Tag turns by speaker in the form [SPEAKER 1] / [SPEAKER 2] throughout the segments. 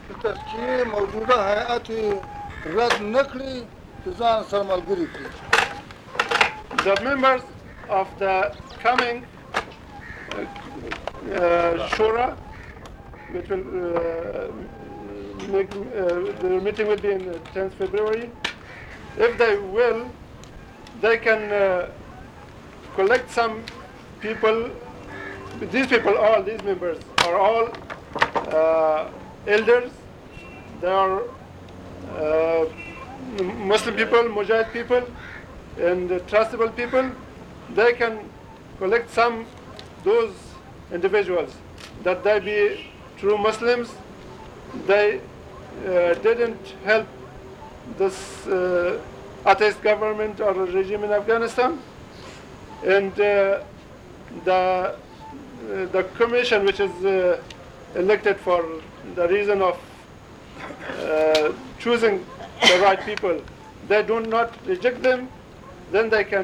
[SPEAKER 1] تر چې موجوده هیئت رد نه کړي چې ځان سره ملګري کړي.
[SPEAKER 2] The members of the coming Shura, which will the meeting will be in 10th February. If they will, they can collect some people. These people, all these members, are all elders. They are Muslim people, Mujahid people, and trustable people. They can collect some those individuals that they be true Muslims. They didn't help this atheist government or regime in Afghanistan, and the commission which is elected for the reason of choosing the right people, they do not reject them, then they can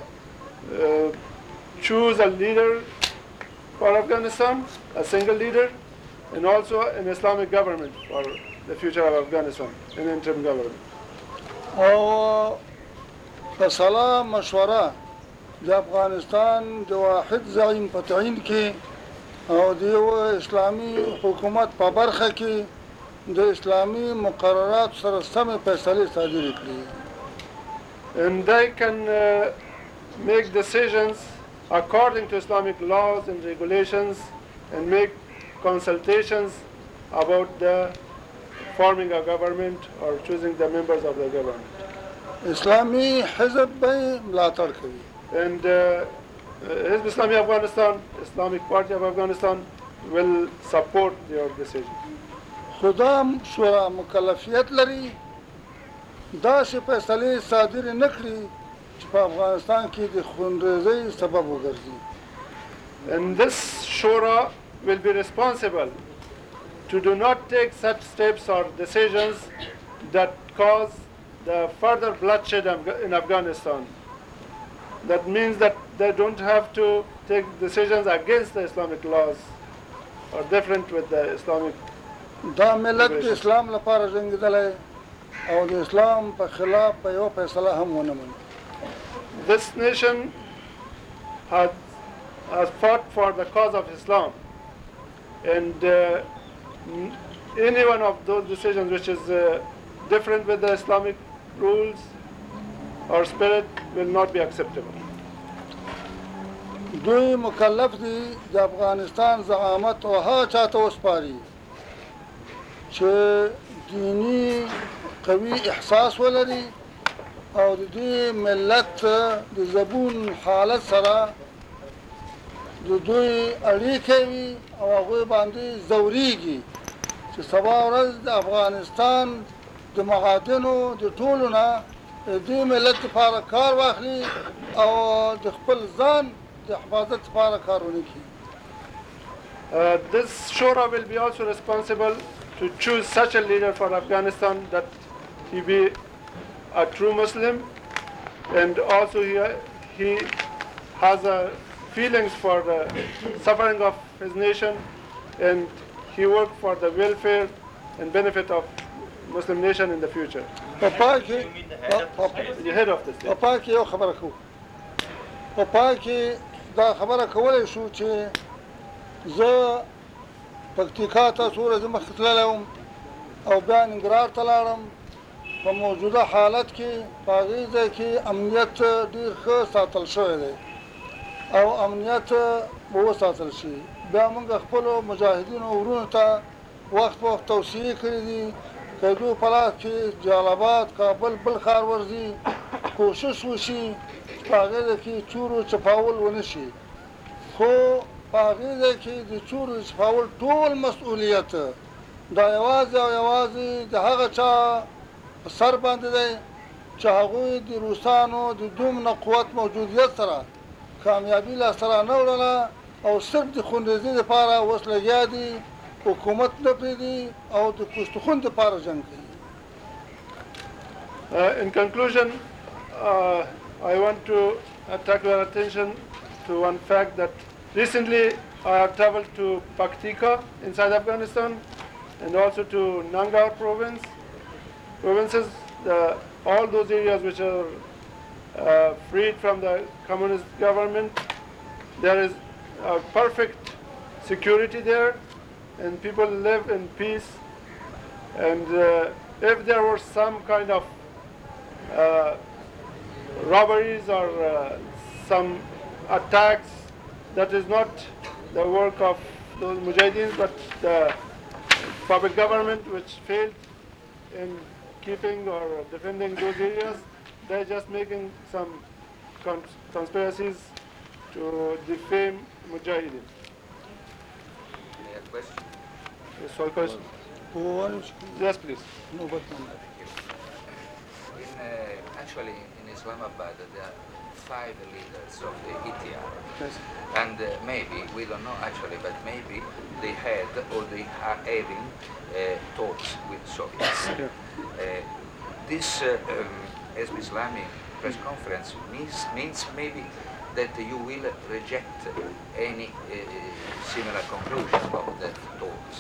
[SPEAKER 2] choose a leader for Afghanistan, a single leader, and also an Islamic government for the future of Afghanistan, an interim government.
[SPEAKER 1] او په صلاح مشوره د افغانستان د واحد زعیم په تعین کې او د یو اسلامي حکومت په برخه کې د اسلامي مقررات سره سمې فیصلې صادرې کړي.
[SPEAKER 2] And they can make decisions according to Islamic laws and regulations and make consultations about the forming a government or choosing the members of the government.
[SPEAKER 1] اسلامي حزب به ملاتړ کوي.
[SPEAKER 2] And Hizb Islami Afghanistan, Islamic Party of Afghanistan will support your decision.
[SPEAKER 1] خدا شورا مکلفیت لري داسې فیصلې صادرې نه کړي چې په افغانستان کې د خونریزۍ سبب وګرځي.
[SPEAKER 2] And this shura will be responsible to do not take such steps or decisions that cause the further bloodshed in Afghanistan. That means that they don't have to take decisions against the Islamic laws or different with the Islamic.
[SPEAKER 1] دا ملت د اسلام لپاره جنګېدلی او د اسلام په خلاف په یو فیصله هم ونه مني.
[SPEAKER 2] This nation has fought for the cause of Islam, and any one of those decisions which is different with the Islamic rules or spirit will not be acceptable.
[SPEAKER 1] دوی مکلف دي د افغانستان زعامت او هغه چاته وسپاري چې دینی قوي احساس ولري او د دې ملت د زبون حالت سره د دوی اړیکې وي او هغوی باندې ځورېږي چې سبا ورځ د افغانستان د معادنو د ټولو نه د دې ملت لپاره کار واخلي او د خپل ځان د حفاظت لپاره کار ونه کړي.
[SPEAKER 2] This shura will be also responsible to choose such a leader for Afghanistan that he be a true Muslim, and also he has feelings for the suffering of his nation, and he worked for the welfare and benefit of Muslim nation in the future. The head of the state.
[SPEAKER 1] په پای کې یو خبره کوو. په پای کې دا خبره کولی شو چې زه پکتیکا ته څو ورځې مخکې تللی وم او بیا ننګرهار ته لاړم. په موجوده حالت کې په هغې ځای کې امنیت ډېر ښه ساتل شوی دی او امنیت به وساتل شي. بیا موږ خپلو مجاهدینو ورونو ته وخت په وخت توصیې کړي دي که دوی په لاس کې جلال کابل بل ښار ورځي کوشش وشي چې په هغې ځای کې چورو چپاول ونه شي. خو په هغې ځای کې د چورو چپاول ټول مسؤلیت دا یوازې او یوازې د هغه چا په سر باندې دی چې هغوی د روسانو د دومره قوت موجودیت سره کامیابي لاسته رانه وړله او صرف د خونریزۍ دپاره اوس لګیا دي حکومت نه پرېږدي او د پښتون دپاره جنګ کوي.
[SPEAKER 2] In conclusion, I want to attract your attention to one fact that recently I have traveled to Paktika inside Afghanistan, and also to Nangar provinces, all those areas which are freed from the communist government. There is perfect security there, and people live in peace. And if there were some kind of robberies or some attacks, that is not the work of those mujahideen, but the public government which failed in keeping or defending those areas. They're just making some conspiracies to defame mujahideen.
[SPEAKER 3] Any other question?
[SPEAKER 2] Yes, one question. Yes, please.
[SPEAKER 1] No, but
[SPEAKER 3] Actually, in Islamabad, there are 5 leaders of the ETR.
[SPEAKER 2] Yes.
[SPEAKER 3] And maybe, we don't know actually, but maybe they had or they are having talks with Soviets.
[SPEAKER 2] Yeah.
[SPEAKER 3] This Hezb Islami press conference means maybe that you will reject any similar conclusion of the talks.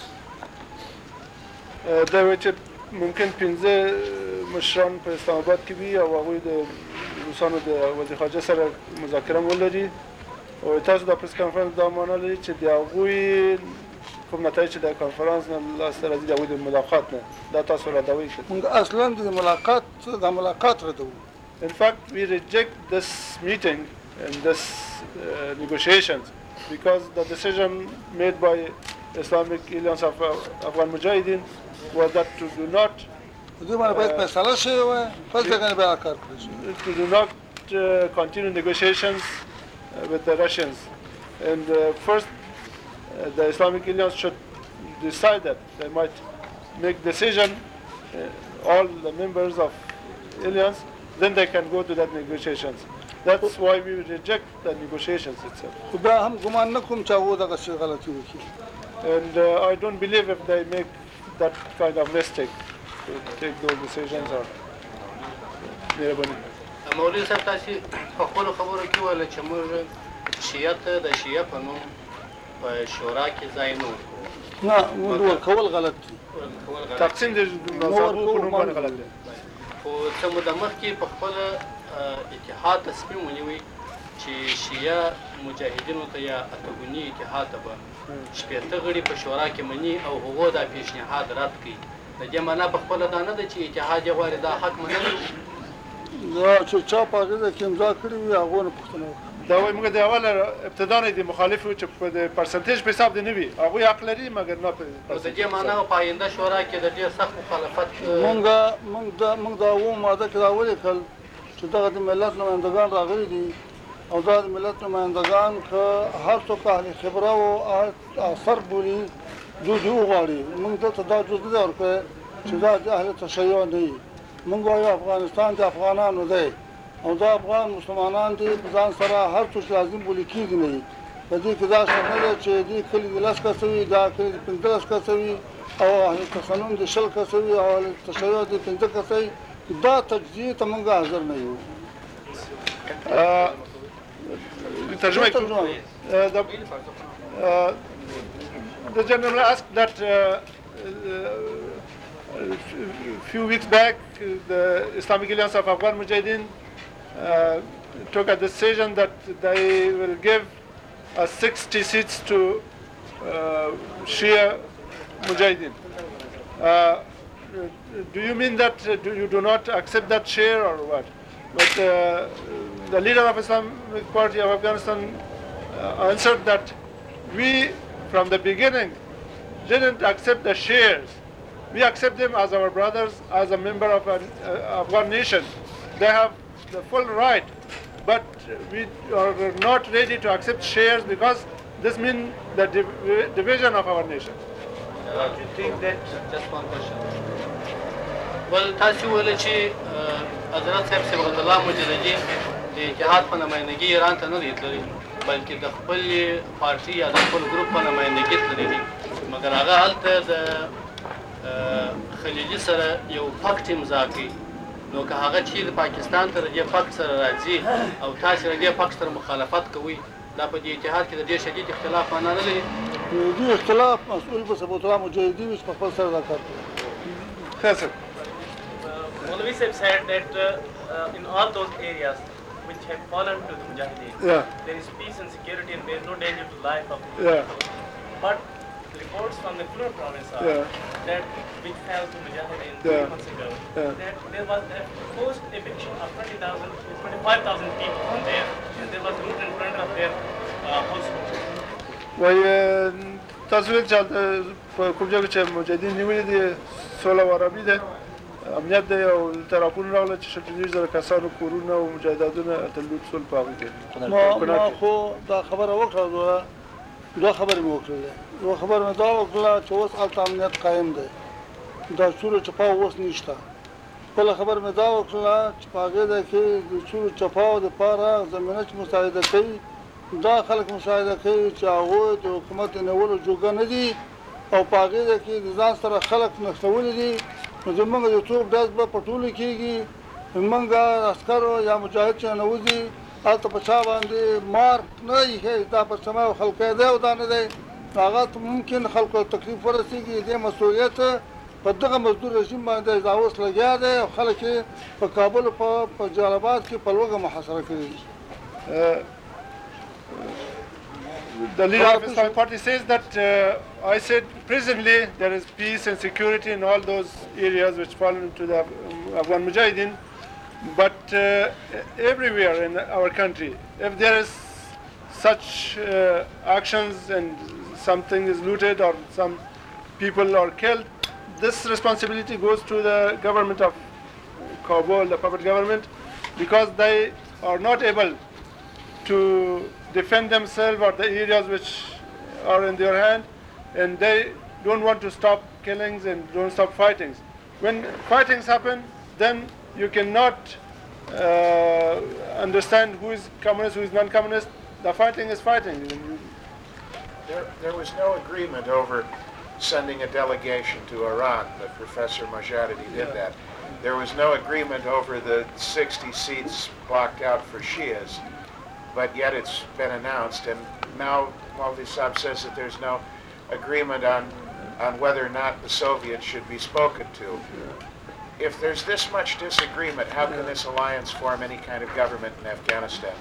[SPEAKER 2] دا وایي چې ممکن 15 مشران په اسلام آباد کې وي او هغوی د روسانو د وزیر خارجه سره مذاکره ولري او تاسو د پریس کانفرنس دا معنا لري چې د هغوی کوم نتایج چې د کانفرنس نه لاسته راځي د هغوی د ملاقات نه دا تاسو ردوئ که
[SPEAKER 1] موږ اصلا د ملاقات ردوو.
[SPEAKER 2] In fact, we reject this meeting and this negotiations because the decision made by Islamic Alliance of Afghan Mujahideen was that to do not
[SPEAKER 1] دوی باندې باید فیصله شوې وای پس دغه نه بیا کار کړی شو.
[SPEAKER 2] to do not continue negotiations with the Russians. And first, the Islamic Alliance should decide that. They might make decision, all the members of Alliance, then they can go to that negotiations. That's why we reject the negotiations itself.
[SPEAKER 1] خو بیا هم ګمان نه کوم چې هغوی دغسې غلطي وکړي.
[SPEAKER 2] And I don't believe if they make that kind of mistake to take those decisions or مهرباني.
[SPEAKER 4] مولوي صاحب تاسو په خپلو خبرو کې وویل چې موږ شیعه ته د شیعه په نوم په شورا کې ځای نه ورکوو.
[SPEAKER 1] نه موږ ورکول غلط دي.
[SPEAKER 2] تقسیم د مذهبونو په نوم باندې غلط دی.
[SPEAKER 4] خو څه موده مخکې په خپله اتحاد تصمیم ونیوی چې شیعه مجاهدینو ته یا اتګوني اتحاد ته به 80 غړي په شورا کې مني او هغو دا پیشنهاد رد کړي. د دې معنا په خپله دا نه ده چې اتحاد یې غواړي دا حق منلی
[SPEAKER 1] دا چې چا په هغې ځای کې امضا کړي وي هغو نه پوښتنه وکړه.
[SPEAKER 2] دا وایي موږ د اوله ابتدا نه دي مخالف یو چې په د پرسنټیج په حساب دې نه وي هغوی حق لري مګر نه په
[SPEAKER 4] نو د دې معنا په آینده شورا کې د ډېر سخت مخالفت
[SPEAKER 1] موږ د اووم ماده کې دا ولیکل چې دغه د ملت نمایندګان راغلي دي او دا د ملت نمایندګان که هر څوک اهل خبره او اثر بولي دوی وغواړي موږ دلته دا جز نه دی ورکړی چې دا د اهل تشیع نه وي. موږ وایو افغانستان د افغانانو دی او دا افغان مسلمانان دي په ځان سره هر څه چې لازم بولي کېږي نه وي. په دې کې دا شرط نه دی چې دې کلي د 10 کسه وي دا کلي د 15 کسه وي او اهل تسنن د 20 کسه وي او اهل تشیع د 15 کسه وي. دا تجزیې ته موږ حاضر نه یو.
[SPEAKER 2] ترجمه The general asked that a few weeks back the Islamic Alliance of Afghan Mujahideen took a decision that they will give 60 seats to Shia Mujahideen. Do you mean that you do not accept that share or what? But the leader of Islamic Party of Afghanistan answered that we, from the beginning, didn't accept the shares. We accept them as our brothers, as a member of an Afghan nation. They have the full right, but we are not ready to accept shares because this means the division of our nation.
[SPEAKER 4] Do you think that just one question? Well, تاسو ویل چې حضرت صاحب صبغت الله مجددي د اتحاد په نمایندګي ایران ته نه دی تللی بلکې د خپل پارټي یا د خپل ګروپ په نمایندګي تللی دی مګر هغه هلته د خلیلي سره یو پکټ امضا کړي نو که هغه چیرې پاکستان ته د دې پکټ سره راځي او تاسو د دې پکټ سره مخالفت کوئ دا په دې اتحاد کې د ډېر شدید اختلاف معنا نه لري.
[SPEAKER 1] دې اختلاف مسؤول به ثبوت الله مجاهدي وي چې په خپل سره دا کار کوي.
[SPEAKER 2] Hassan.
[SPEAKER 5] Maulvi Sahib said that in all those areas which have fallen to the Mujahideen,
[SPEAKER 2] Yeah.
[SPEAKER 5] there is peace and security and there is no danger to life of the
[SPEAKER 2] Yeah.
[SPEAKER 5] people. But reports from the Fleur province are
[SPEAKER 2] Yeah.
[SPEAKER 5] that which fell to Mujahideen
[SPEAKER 2] Yeah.
[SPEAKER 5] 3 months ago,
[SPEAKER 2] Yeah.
[SPEAKER 5] that there was a forced eviction of 25,000 people from there and there was loot in front of their household.
[SPEAKER 2] وایي تاسو ویل چې هلته په کوم ځای کې چې مجاهدین نیولي دي سوله او ارامي ده امنیت دی او هلته راپورونه راغله چې 40,000 کسانو کورونه او مجاهدادونه هلته لوټ شول په هغوی کې
[SPEAKER 1] ما خو دا خبره وکړه دوه خبرې مې وکړلې. یوه خبره مې دا وکړله چې اوس هلته امنیت قایم دی، دا چور چپاو اوس نشته. بله خبره مې دا وکړله چې په هغې ځای کې د چور چپاو دپاره زمینه چې مساعده کوي دا خلک مساعده کوي چې هغوی د حکومت د نیولو جوګه نه دي او په هغې ځای کې د ځان سره خلک نښلولي دي. نو زمونږ د توپ ډز به په ټولو کېږي، زمونږ عسکرو یا مجاهد چې ننوځي هلته په چا باندې مار نه ایښی، دا په سما یو خلقی دی او دا نه دی، هغه ممکن خلکو ته تکلیف ورسېږي. دې مسؤلیت په دغه مزدور رژیم باندې دا اوس لګیا دی او خلک یې په کابل او په جلال آباد کې په لوږه محاصره کړي دي.
[SPEAKER 2] The leader of Islamic Party says that I said presently there is peace and security in all those areas which fall into the Afghan Mujahideen, but everywhere in our country, if there is such actions and something is looted or some people are killed, this responsibility goes to the government of Kabul, the puppet government, because they are not able to defend themselves or the areas which are in their hand, and they don't want to stop killings and don't stop fightings. When fightings happen, then you cannot understand who is communist, who is non-communist. The fighting is fighting.
[SPEAKER 6] There was no agreement over sending a delegation to Iran, but Professor Mojahidi did that. There was no agreement over the 60 seats blocked out for Shias, but yet it's been announced, and now Maulvi Saab says that there's no agreement on whether or not the Soviets should be spoken to. If there's this much disagreement, how can this alliance form any kind of government in Afghanistan?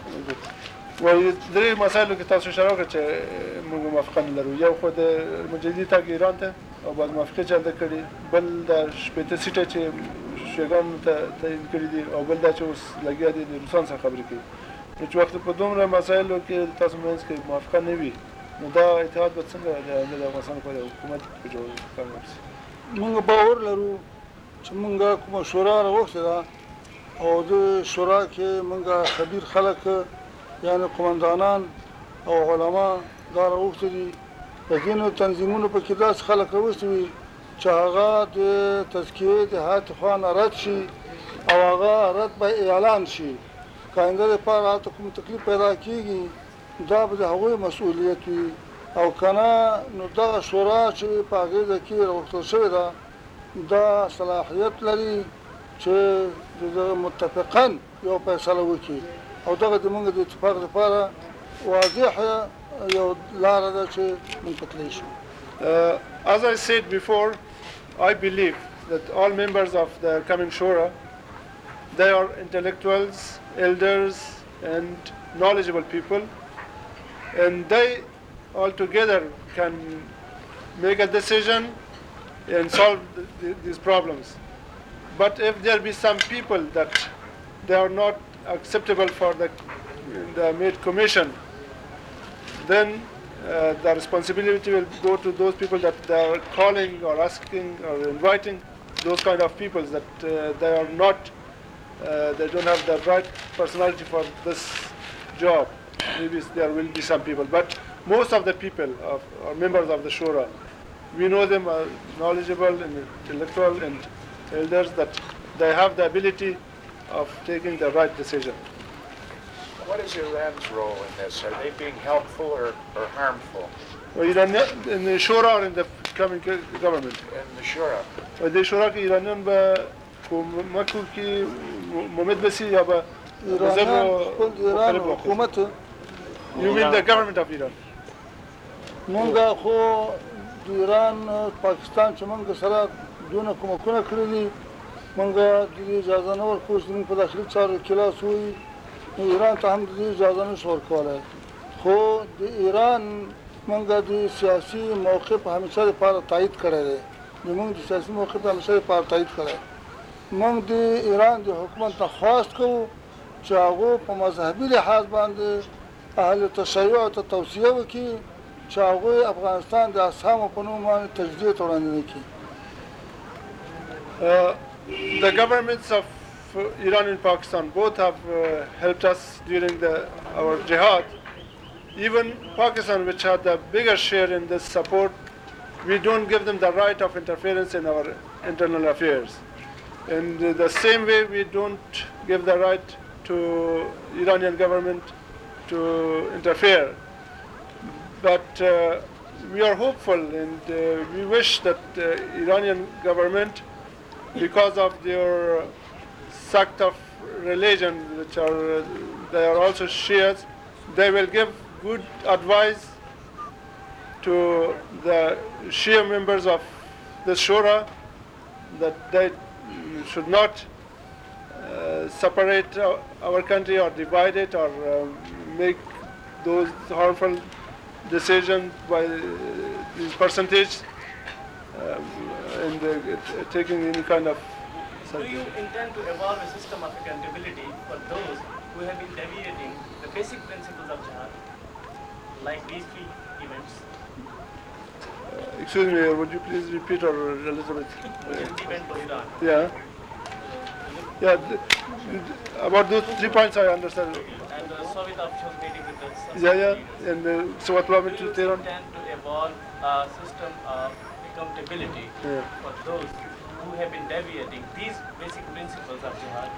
[SPEAKER 2] وایي درې مسایلو کې تاسو اشاره وکړه چې موږ موافقه نه لرو. یو خو د مجاهدي تګ ایران ته او باید موافقه چلته کړي، بل د شپېته سیټه چې شیګانو ته تعین کړي دي، او بل دا چې اوس لګیا دي د روسانو سره خبرې کوي. نو چې وخت په دومره مسایلو کې تاسو منځ کې موافقه نه وي، نو دا اتحاد به څنګه د افغانستان په حکومت په جوړ کړی شي؟
[SPEAKER 1] موږ باور لرو چې موږ کومه شورا راوښتې ده او د شورا کې موږ خبیر خلک یعنې قمندانان او علما دا راوښتي دي. د ځینو تنظیمونو پکې داسې خلک راوستي وي چې هغه د تزکیې د هیات خوا نه رد شي او هغه رد به اعلان شي. که آینده دپاره هلته کوم تکلیف پیدا کېږي دا به د هغوی مسؤلیت وي، او که نه نو دغه شورا چې په هغې ځای کې راوښتل شوې ده دا صلاحیت لري چې د متفقاً یو فیصله وکړي، او دغه زموږ د اتفاق لپاره واضح یو لاره ده چې موږ په تللی شو.
[SPEAKER 2] As I said before, I believe that all members of the coming Shura, they are intellectuals, elders, and knowledgeable people, and they all together can make a decision and solve these problems. But if there be some people that they are not acceptable for the Made Commission, then the responsibility will go to those people that they are calling or asking or inviting those kind of people that they are not, they don't have the right personality for this job. Maybe there will be some people, but most of the people are members of the Shura. We know them as knowledgeable and intellectual and elders that they have the ability of taking the right decision.
[SPEAKER 6] What is Iran's role in this? Are they being helpful or harmful?
[SPEAKER 2] In the Shura or in the coming government?
[SPEAKER 6] In the Shura.
[SPEAKER 2] The Shura کې ایرانیان به کومک وکړي، مؤمد به سي یا به
[SPEAKER 1] ایران حکومت.
[SPEAKER 2] You mean the government of Iran?
[SPEAKER 1] مونږه خو د ایران پاکستان چې مونږ سره دونه کومکونه کړي دي مونږه د دې اجازه نه ورکوو چې زموږ په داخلي چارو کې لاس ووهي نو ایران ته هم د دې اجازه نشو ورکولی خو د ایران مونږه د سیاسي موقف همیشه دپاره تایید کړی دی زموږ د سیاسي موقف همیشه دپاره تایید کړی مونږ د ایران د حکومت نه خواست کوو چې هغو په مذهبي لحاظ باندې اهل تشیع ته توصیه وکړي چې هغوی افغانستان د اسهامو په نوم باندې تجزیې ته وړاندې نه کړي
[SPEAKER 2] The governments of Iran and Pakistan both have helped us during our jihad. Even Pakistan, which had the bigger share in this support, we don't give them the right of interference in our internal affairs. And the same way, we don't give the right to Iranian government to interfere. But we are hopeful and we wish that Iranian government, because of their sect of religion, which they are also Shias, they will give good advice to the Shia members of the Shura that they should not separate our country or divide it or make those harmful decisions by these percentages and taking any kind of.
[SPEAKER 5] Do you intend to evolve a system of accountability for those who have been deviating the basic principles of jihad, like these three events?
[SPEAKER 2] Excuse me, would you please repeat or Elizabeth?
[SPEAKER 5] Event to Iran.
[SPEAKER 2] Yeah. Yeah, about those 3 points I understand.
[SPEAKER 5] And the Soviet officials meeting with the
[SPEAKER 2] Yeah. And so what about
[SPEAKER 5] Do you
[SPEAKER 2] Tehran?
[SPEAKER 5] intend to evolve a system of accountability for those who have been deviating these basic principles of jihad?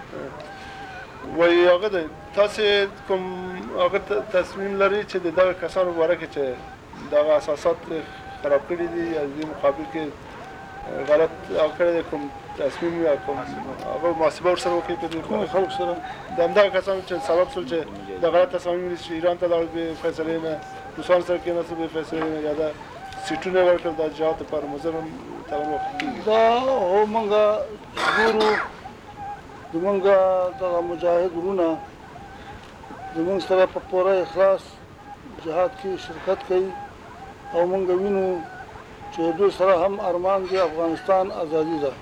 [SPEAKER 2] وای هغه د تاسو کوم هغه تصمیم لري چې دغه کسانو باره کې چې دغه اساسات خراب کړي دي یا د مقابل کې غلط کړی دی کوم تصمیم یا کوم هغه محاسبه ورسره وکړي په دې
[SPEAKER 1] خلک سره
[SPEAKER 2] د همدغه کسانو چې سبب شول چې د غلط تصامیم چې ایران ته لاړل بې فیصلې نه روسانو سره کېناستل بې فیصلې نه یا د سیټونه ورکړل د جهاد لپاره مضر هم تاوان واقع کېږي
[SPEAKER 1] دا هو مونږه ګورو زمونږه دغه مجاهد وروڼه زمونږ سره په پوره اخلاص جهاد کې شرکت کوي او مونږ وینو چې دوی سره هم ارمان دی افغانستان ازادي ده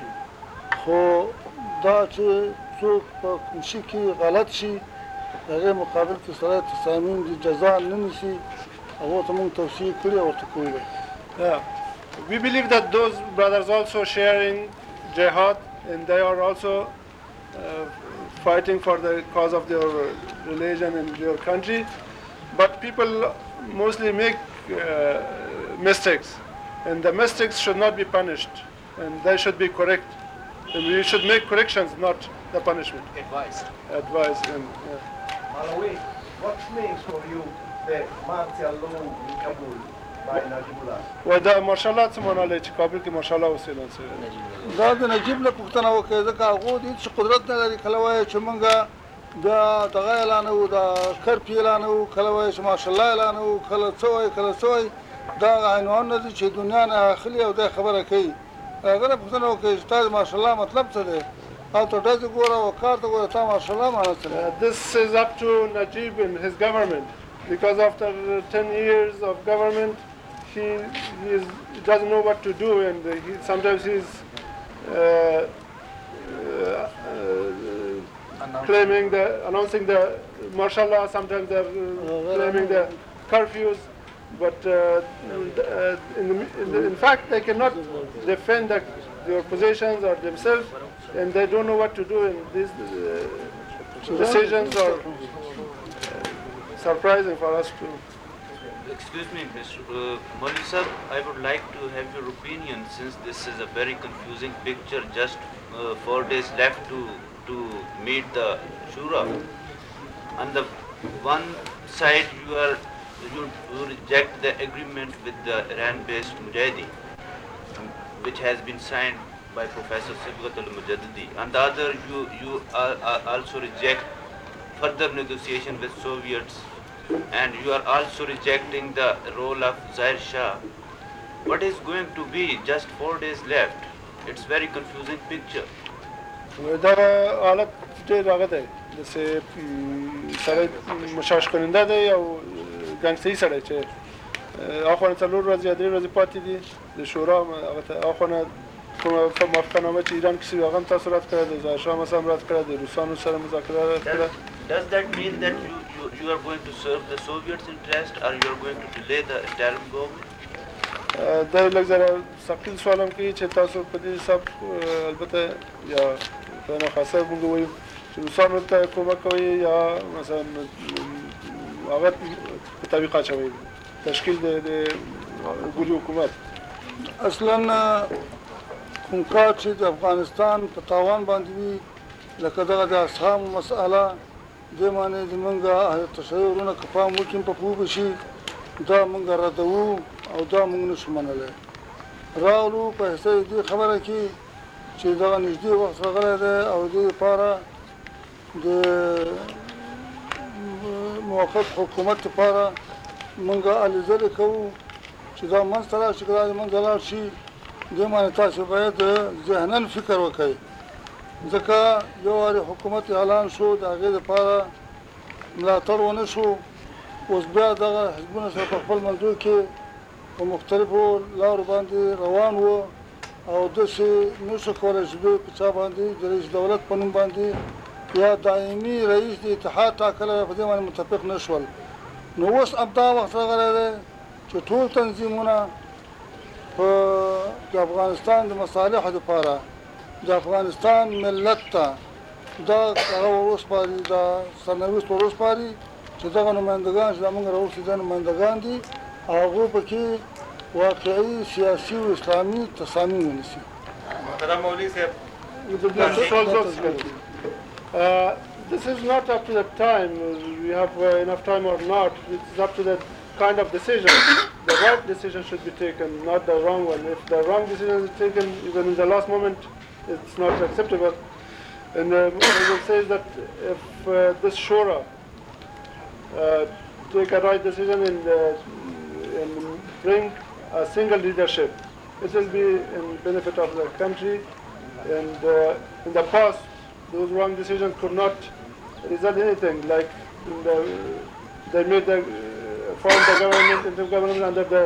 [SPEAKER 1] خو دا چې څوک په کوم شي کې غلط شي د هغې مقابل کې سره تصامیم دي جزا نه نیسي هغو ته مونږ توصیې کړې او ورته کوو
[SPEAKER 2] Yeah. We believe that those brothers also sharing jihad and they are also fighting for the cause of their religion and their country. But people mostly make mistakes and the mistakes should not be punished and they should be correct. And we should make corrections, not the punishment. Advice. And,
[SPEAKER 7] Malawi, what means for you the martial law in Kabul by Najibullah?
[SPEAKER 2] ودا ماشاءالله څه معنا لري چې کابل کې ماشاءالله اوسېدل سوی
[SPEAKER 1] دا د نجیب نه پوښتنه وکړه ځکه هغو د هېڅ قدرت نه لري کله وایي چې مونږه دا دغه اعلانوو دا کرفیو اعلانوو کله وایي چې ماشاءالله اعلانوو کله څه وایي کله څه وایي دا هغه عنوانونه دي چې دنیا نه اخلي او دا خبره کوي هغه نه پوښتنه وکړه چې تا د ماشاءالله مطلب څه دی او ته ډزې ګوره او کار ته ګوره تا ماشاءالله معنی څه دی
[SPEAKER 2] This is up to Najib and his government because after 10 years of government he doesn't know what to do and sometimes he's announcing the martial law, sometimes they're claiming the curfews, but in fact they cannot defend their positions or themselves and they don't know what to do and these decisions are surprising for us too.
[SPEAKER 8] Excuse me, Mr. Moli sir, I would like to have your opinion since this is a very confusing picture. Just 4 days left to meet the Shura. On the one side, you reject the agreement with the Iran-based Mujahideen, which has been signed by Professor Sibghat al-Mujaddidi. On the other, you also reject further negotiation with Soviets and you are also rejecting the role of Zahir Shah. What is going to be? Just 4 days left. It's very confusing picture.
[SPEAKER 2] دا حالت ډېر هغه دی داسې سړی مشاش کننده دی او ګنګستري سړی چې اخوانه 4 ورځې یا 3 ورځې پاتې دي د شورا هغه ته اخوانه کومه موافقتنامه چې ایران کې شوې هغه هم تاسو رد کړې د ظاهر شاه مسله هم رد کړې د روسانو سره مذاکره رد کړه.
[SPEAKER 8] Does that mean that you are going to serve the Soviets' interest or you are going to delay the interim government?
[SPEAKER 2] دا لږ ځله ثقیل سوال هم کوي چې تاسو په دې حساب البته یا په ناخواسته موږ وایو چې روسانو ته کومک کوئ یا مثلا هغه په تعویق اچوئ تشکیل د ګولي حکومت.
[SPEAKER 1] اصلا کوم کار چې د افغانستان په تاوان باندې وي لکه دغه د اصحاب مسأله دې معنی زمونږ اهل تشیع وروڼه که پام وکړي په پوه به شي دا مونږ ردوو او دا مونږ نشو منلی راغلو په حصه دې خبره کې چې دغه نږدې وخت راغلی دی او دې لپاره د موقت حکومت لپاره مونږ هلې ځلې کوو چې دا منځته راشي که دا د منځه لاړ شي دې معنی تاسو باید ذهناً فکر وکړئ ځکه یو وارې حکومت اعلان شو د هغې دپاره ملاتړ ونه شو اوس بیا دغه حزبونه سره په خپل منځو کې په مختلفو لارو باندې روان وو او داسې نشو کولی چې دوی په چا باندې د رئیس دولت په نوم باندې یا دایمي رئیس د اتحاد ټاکلی په دې باندې متفق نه شول. نو اوس همدا وخت راغلی دی چې ټول تنظیمونه په د افغانستان د مصالحو دپاره د افغانستان ملت ته دا هغه وروسپاري دا سرنوشت وروسپاري چې دغه نمایندګان چې زموږ راوستي دا نمایندګان دي هغوی پکې واقعي سیاسي و اسلامي تصامیم ونیسي.
[SPEAKER 9] محترم مولوي صاحب
[SPEAKER 2] this is not up to the time we have enough time or not. It's up to the kind of decision. The right decision should be taken, not the wrong one. If the wrong decision is taken even in the last moment, it's not acceptable. And it says that if this shura take a right decision and bring a single leadership, it will be in benefit of the country. And in the past, those wrong decisions could not result in anything. Like they made the formed the government into government under the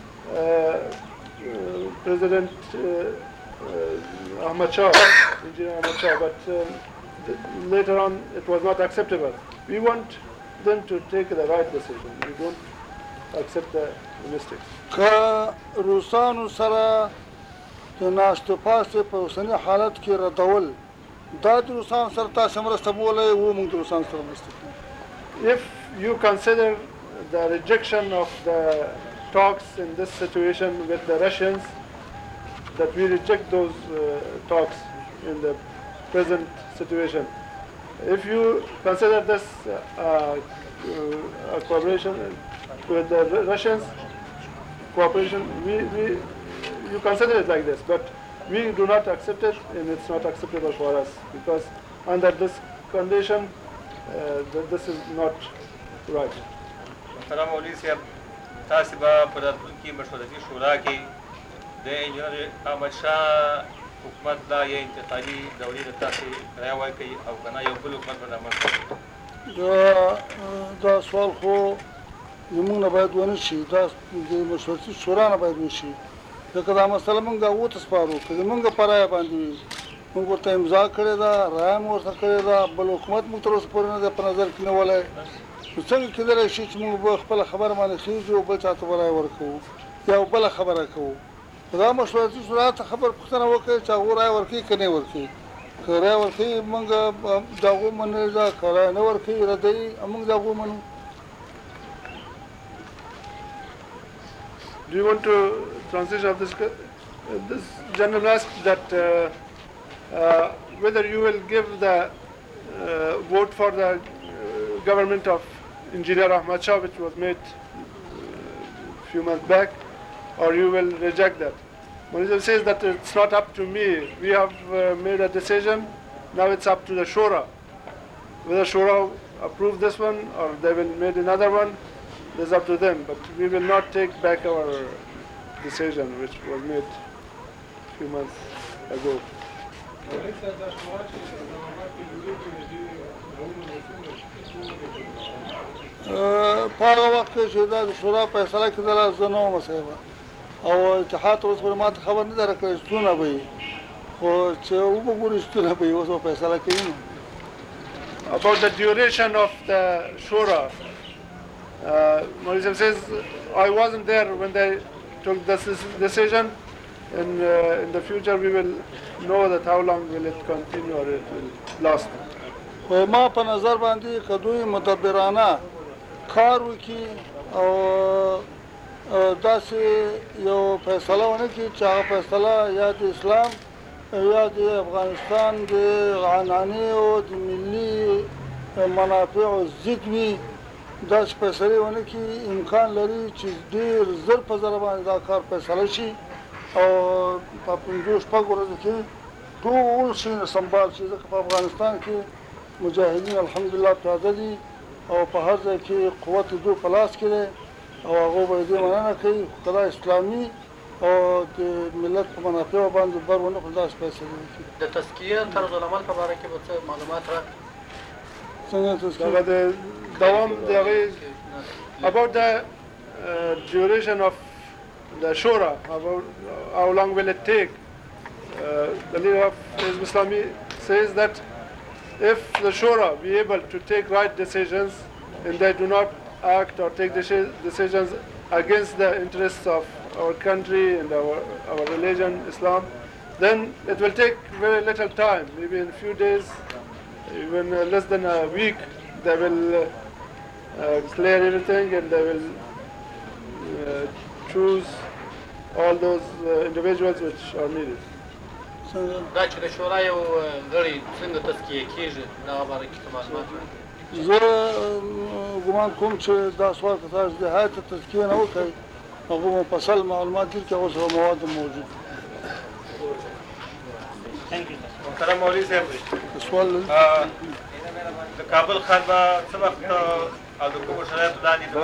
[SPEAKER 2] President Ahmad Shah, Engineer Ahmad Shah, but later on it was not acceptable. We want them to take the right decision. We don't accept the mistakes.
[SPEAKER 1] که روسانو سره د ناستو پاستې په اوسني حالت کې ردول دا د روسانو سره تاسې مرسته بولی و موږ د روسانو سره مرسته کوو.
[SPEAKER 2] If you consider the rejection of the talks in this situation with the Russians, that we reject those talks in the present situation. If you consider this cooperation with the Russians, cooperation, you consider it like this, but we do not accept it, and it's not acceptable for us, because under this condition, this is not right.
[SPEAKER 9] محترم مولوي صاحب تاسو به په راتلونکي مشورتي شورا کې د انجینر احمد شاه حکومت لا یا انتقالي دورې د تاسې رایه ورکوي او که نه یو بل حکومت به رامنځته کړي.
[SPEAKER 1] دا سوال خو زموږ نه باید ونه شي دا د مشورتي شورا نه باید وشي ځکه دا مسله موږ هغو ته سپارو که زموږ په رایه باندې وي موږ ورته امضا کړې ده رایه مو ورته کړې ده بل حکومت موږ تر اوسه پورې نه دی په نظر کې نیولی نو څنګه کېدلی شي چې موږ به خپله خبره باندې خېږو او بل چا ته به رایه ورکوو یا بله خبره کوو خو دا مشورتي شورا ته خبر پوښتنه وکړئ چې هغو رایه ورکوي که نه یې ورکوي که رایه ورکوي موږ د هغو منلې ده که رایه نه ورکوي ردوي موږ د هغو منو.
[SPEAKER 2] Do you want to transition of this? This gentleman asked that whether you will give the vote for the government of Engineer Ahmad Shah, which was made a few months back, or you will reject that. Manizal says that it's not up to me. We have made a decision. Now it's up to the Shura. Whether Shura approve this one or they will make another one. That's up to them. But we will not take back our decision which was made a few months ago.
[SPEAKER 1] په هغه وخت کې چې دا د شورا فیصله کېدله زه نه وم صاحبه او اتحاد اوس پر ما ته خبر نه ده راکړی ستونه به وي خو چې وګورو ستونه به وي اوس به فیصله کوي نو
[SPEAKER 2] About the duration of the Shura, Maurice says, I wasn't there when they took this decision, and in the future we will know that how long will it continue or it will last.
[SPEAKER 1] خو ما په نظر باندې که دوی مدبرانه کار وکړي او داسې یو فیصله ونه کړي چې هغه فیصله یا د اسلام یا د افغانستان د عنعنې او د ملي منافعو ضد وي داسې فیصلې ونه کړي امکان لري چې ډېر زر په زر باندې دا کار فیصله شي او په 5-6 ورځو کې ټول شیونه سنبال شي ځکه په افغانستان کې مجاهدین الحمدلله پیاده دي او په هر ځای کې قوت دوی په لاس کې دی او هغوی به دې مننه کوي خو که دا اسلامي او د ملت په منافعو باندې بر ونه کړو داسې فیصلې وکړي
[SPEAKER 4] د تزکیه طرز العمل په باره کې به څه معلومات راکړي
[SPEAKER 1] څنګه تذکیه
[SPEAKER 2] About the Dawam, about the duration of the Shura, about how long will it take. The leader of Hizb Islami says that if the Shura be able to take right decisions and they do not act or take decisions against the interests of our country and our religion, Islam, then it will take very little time, maybe in a few days, even less than a week, they will clear everything and they will choose all those individuals which are needed.
[SPEAKER 4] دا چې د شورا یو غړی څنګه تزکیه کېږي دغه باره کې څه معلومات راکړي
[SPEAKER 1] زه ګمان کوم چې دا سوال که تاسو د هیات تزکیه نه وکړئ هغه مفصل معلومات دي چې هغه سره مواد موجود
[SPEAKER 9] محترم مولوي صاحب
[SPEAKER 1] سوال
[SPEAKER 9] د کابل ښار به څه وخت او د کومو شرایطو لاندې د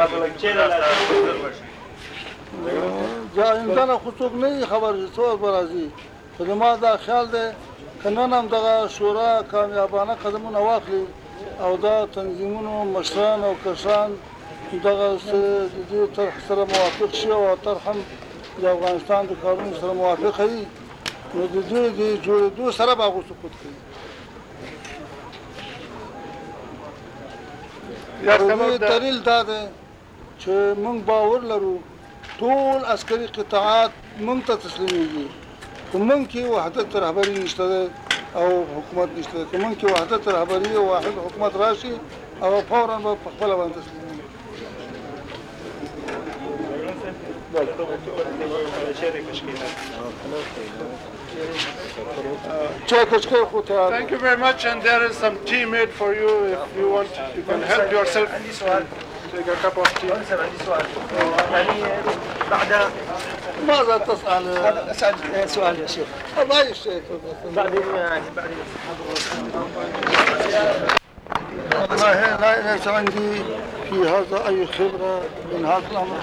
[SPEAKER 1] دا انسان خو څوک نه خبر څه وخت به راځي خو زما دا خیال دی که نن هم دغه شورا کامیابانه قدمونه واخلي او دا تنظیمونو مشران او کشران دغه د دې طرح سره موافق شي او طرح هم د افغانستان د کارونو سره موافق وي نو د دې د جوړېدو سره به هغوی سقوط کوي دلیل دا دی چې موږ باور لرو ټول عسکري قطاعات موږ ته تسلیمیږي خو موږ کې وحدت رهبري نشته دی او حکومت نشته دی که موږ کې وحدت رهبري او واحد حکومت راشي او فورا به په خپله باندې تسلیمیږي
[SPEAKER 2] Thank you very much, and there is some tea made for you. If you want, you can help yourself. Take a cup of tea.
[SPEAKER 1] ماذا تسأل؟
[SPEAKER 7] أسأل سؤال يا شيخ.
[SPEAKER 1] الله يشفيك.
[SPEAKER 7] بعدين
[SPEAKER 1] والله ليس عندي في هذا أي خبرة من هذا الأمر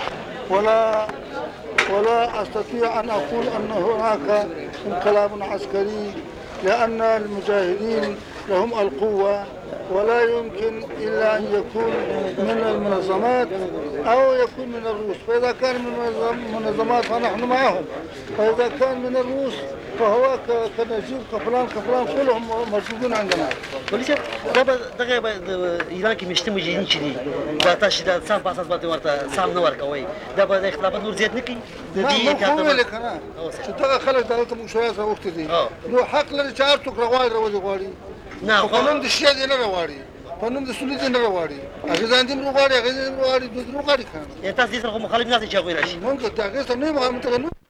[SPEAKER 1] ولا أستطيع أن أقول أن هناك انقلاب عسكري لأن المجاهدين لهم القوة ولا يمكن إلا أن يكون من المنظمات أو يكون من الروس فإذا كان من المنظمات فنحن معهم فإذا كان من الروس فهو كنجيب كفلان كلهم موجودون عندنا.
[SPEAKER 10] وليس دغه ایران کې مشته مجاهدین چې دي دا تاسو د سم په اساس باندې ورته سم نه ورکوي دا به د اختلافات نور زیات نه کوي د دې
[SPEAKER 1] ته کنه چې دغه خلک دغه مشورې سره وخت دي نو حق لري چې هر څوک غواړي
[SPEAKER 10] نه
[SPEAKER 1] قانون د شیا دی نه غواړي قانون د سولې دی نه غواړي هغه ځان دې غواړي هغه دې غواړي دوی غواړي کنه
[SPEAKER 10] تاسو دې سره مخالف نه شئ چې غوړي راشي
[SPEAKER 1] مونږ ته هغه سره نه مخالفت